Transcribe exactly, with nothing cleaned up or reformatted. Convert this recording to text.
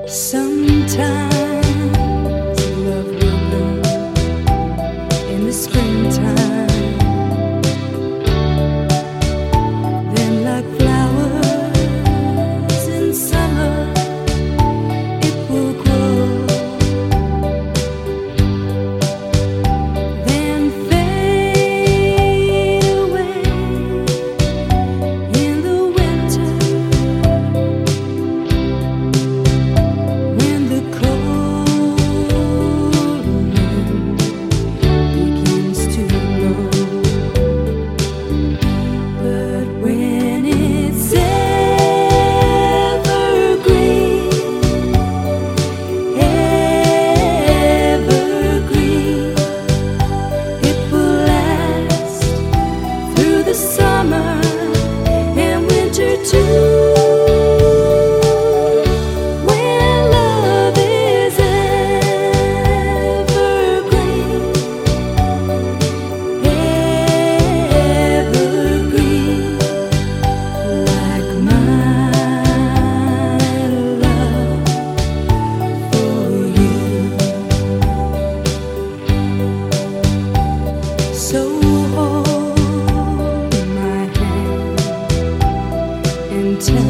Sometimes love will bloom in the springtime, then like flowers in summer it will grow, then fade away in the winter. When the cold wind begins to blow, but when it's evergreen, evergreen, it will last through the summer and winter too. So hold my hand and tell